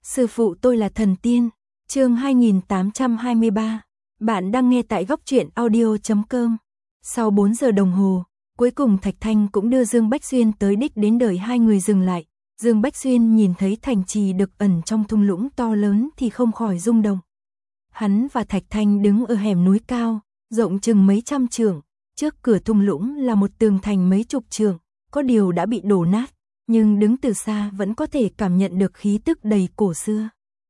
Sư phụ tôi là thần tiên. Chương 2823. Bạn đang nghe tại góc truyện audio.com. Sau 4 giờ đồng hồ, cuối cùng Thạch Thanh cũng đưa Dương Bách Xuyên tới đích đến, đợi hai người dừng lại. Dương Bách Xuyên nhìn thấy thành trì được ẩn trong thung lũng to lớn thì không khỏi rung động. Hắn và Thạch Thanh đứng ở hẻm núi cao, rộng chừng mấy trăm trượng. Trước cửa thung lũng là một tường thành mấy chục trượng, có điều đã bị đổ nát, nhưng đứng từ xa vẫn có thể cảm nhận được khí tức đầy cổ xưa.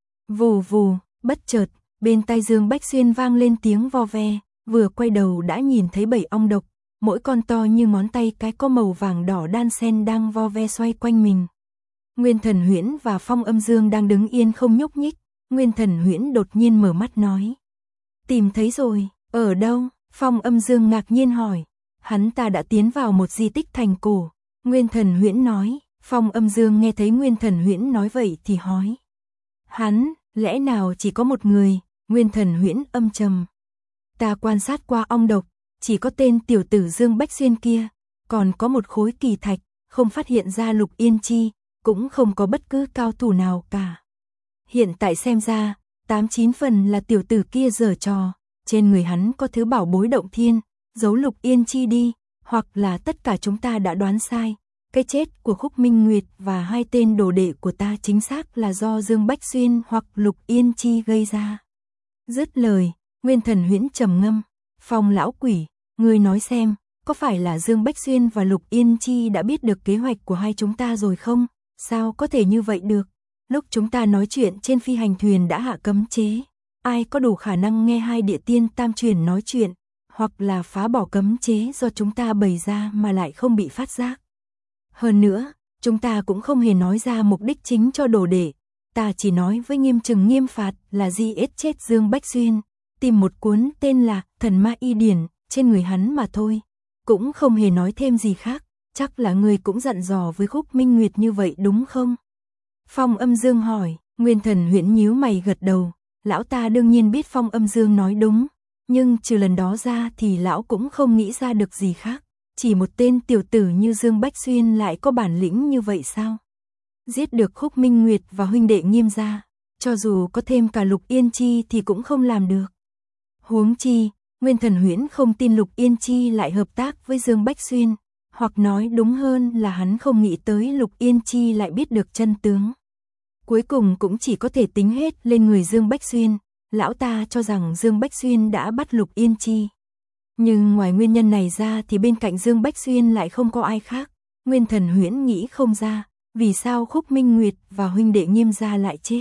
Vù vù, bất chợt, bên tai Dương Bách Xuyên vang lên tiếng vo ve, vừa quay đầu đã nhìn thấy 7 ong độc, mỗi con to như ngón tay cái, có màu vàng đỏ đan xen đang vo ve xoay quanh mình. Nguyên Thần Huyễn và Phong Âm Dương đang đứng yên không nhúc nhích. Nguyên Thần Huyễn đột nhiên mở mắt nói: "Tìm thấy rồi." "Ở đâu?" Phong Âm Dương ngạc nhiên hỏi. "Hắn ta đã tiến vào một di tích thành cổ." Nguyên Thần Huyễn nói. Phong Âm Dương nghe thấy Nguyên Thần Huyễn nói vậy thì hỏi: "Hắn, lẽ nào chỉ có một người?" Nguyên Thần Huyễn âm trầm: "Ta quan sát qua ong độc, chỉ có tên tiểu tử Dương Bách Xuyên kia, còn có một khối kỳ thạch, không phát hiện ra Lục Yên Chi, cũng không có bất cứ cao thủ nào cả. Hiện tại xem ra, 8-9 phần là tiểu tử kia giở trò, trên người hắn có thứ bảo bối động thiên, giấu Lục Yên Chi đi, hoặc là tất cả chúng ta đã đoán sai, cái chết của Khúc Minh Nguyệt và hai tên đồ đệ của ta chính xác là do Dương Bách Xuyên hoặc Lục Yên Chi gây ra." Dứt lời, Nguyên Thần Huyễn trầm ngâm: "Phong lão quỷ, ngươi nói xem, có phải là Dương Bách Xuyên và Lục Yên Chi đã biết được kế hoạch của hai chúng ta rồi không? Sao có thể như vậy được? Lúc chúng ta nói chuyện trên phi hành thuyền đã hạ cấm chế, ai có đủ khả năng nghe hai địa tiên tam truyền nói chuyện, hoặc là phá bỏ cấm chế do chúng ta bày ra mà lại không bị phát giác? Hơn nữa, chúng ta cũng không hề nói ra mục đích chính cho đồ đệ, ta chỉ nói với nghiêm trừng nghiêm phạt là giết chết Dương Bách Xuyên, tìm một cuốn tên là Thần Ma Y Điển trên người hắn mà thôi, cũng không hề nói thêm gì khác. Chắc là người cũng dặn dò với Khúc Minh Nguyệt như vậy đúng không?" Phong Âm Dương hỏi. Nguyên Thần Huyễn nhíu mày gật đầu: "Lão ta đương nhiên biết Phong Âm Dương nói đúng, nhưng trừ lần đó ra thì lão cũng không nghĩ ra được gì khác. Chỉ một tên tiểu tử như Dương Bách Xuyên lại có bản lĩnh như vậy sao? Giết được Khúc Minh Nguyệt và huynh đệ Nghiêm gia, cho dù có thêm cả Lục Yên Chi thì cũng không làm được. Huống chi, Nguyên Thần Huyễn không tin Lục Yên Chi lại hợp tác với Dương Bách Xuyên, hoặc nói đúng hơn là hắn không nghĩ tới Lục Yên Chi lại biết được chân tướng. Cuối cùng cũng chỉ có thể tính hết lên người Dương Bách Xuyên, lão ta cho rằng Dương Bách Xuyên đã bắt Lục Yên Chi. Nhưng ngoài nguyên nhân này ra thì bên cạnh Dương Bách Xuyên lại không có ai khác. Nguyên Thần Huyễn nghĩ không ra, vì sao Khúc Minh Nguyệt và huynh đệ Nghiêm gia lại chết?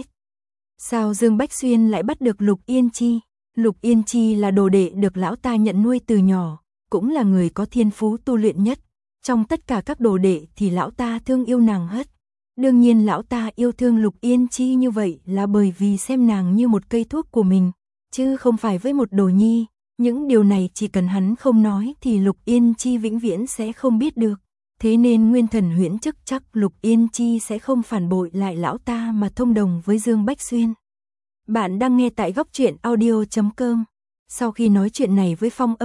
Sao Dương Bách Xuyên lại bắt được Lục Yên Chi? Lục Yên Chi là đồ đệ được lão ta nhận nuôi từ nhỏ, cũng là người có thiên phú tu luyện nhất. Trong tất cả các đồ đệ thì lão ta thương yêu nàng hết. Đương nhiên lão ta yêu thương Lục Yên Chi như vậy là bởi vì xem nàng như một cây thuốc của mình, chứ không phải với một đồ nhi. Những điều này chỉ cần hắn không nói thì Lục Yên Chi vĩnh viễn sẽ không biết được. Thế nên Nguyên Thần Huyễn chắc Lục Yên Chi sẽ không phản bội lại lão ta mà thông đồng với Dương Bách Xuyên." Bạn đang nghe tại góc truyện audio.com. Sau khi nói chuyện này với Phong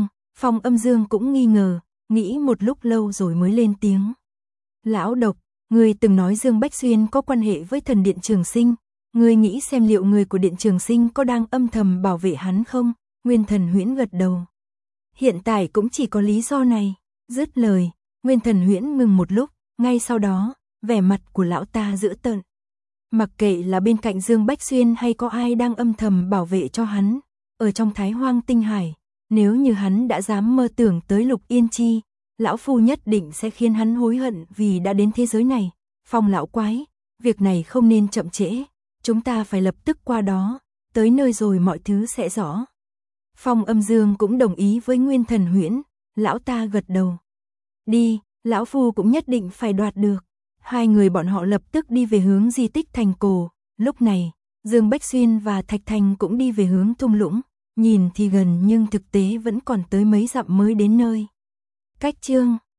Âm Dương cũng nghi ngờ, nghĩ một lúc lâu rồi mới lên tiếng: "Lão độc, ngươi từng nói Dương Bách Xuyên có quan hệ với thần Điện Trường Sinh, ngươi nghĩ xem liệu người của Điện Trường Sinh có đang âm thầm bảo vệ hắn không?" Nguyên Thần Huyễn gật đầu: "Hiện tại cũng chỉ có lý do này." Dứt lời, Nguyên Thần Huyễn ngừng một lúc, ngay sau đó, vẻ mặt của lão ta dữ tợn. Mặc kệ là bên cạnh Dương Bách Xuyên hay có ai đang âm thầm bảo vệ cho hắn, ở trong Thái Hoang Tinh Hải, nếu như hắn đã dám mơ tưởng tới Lục Yên Chi, lão phu nhất định sẽ khiến hắn hối hận vì đã đến thế giới này. Phong lão quái, việc này không nên chậm trễ, chúng ta phải lập tức qua đó, tới nơi rồi mọi thứ sẽ rõ. Phong Âm Dương cũng đồng ý với Nguyên Thần Huyễn, lão ta gật đầu: "Đi, lão phu cũng nhất định phải đoạt được." Hai người bọn họ lập tức đi về hướng di tích thành cổ. Lúc này, Dương Bách Xuyên và Thạch Thanh cũng đi về hướng thung lũng, nhìn thì gần nhưng thực tế vẫn còn tới mấy dặm mới đến nơi. Cách chương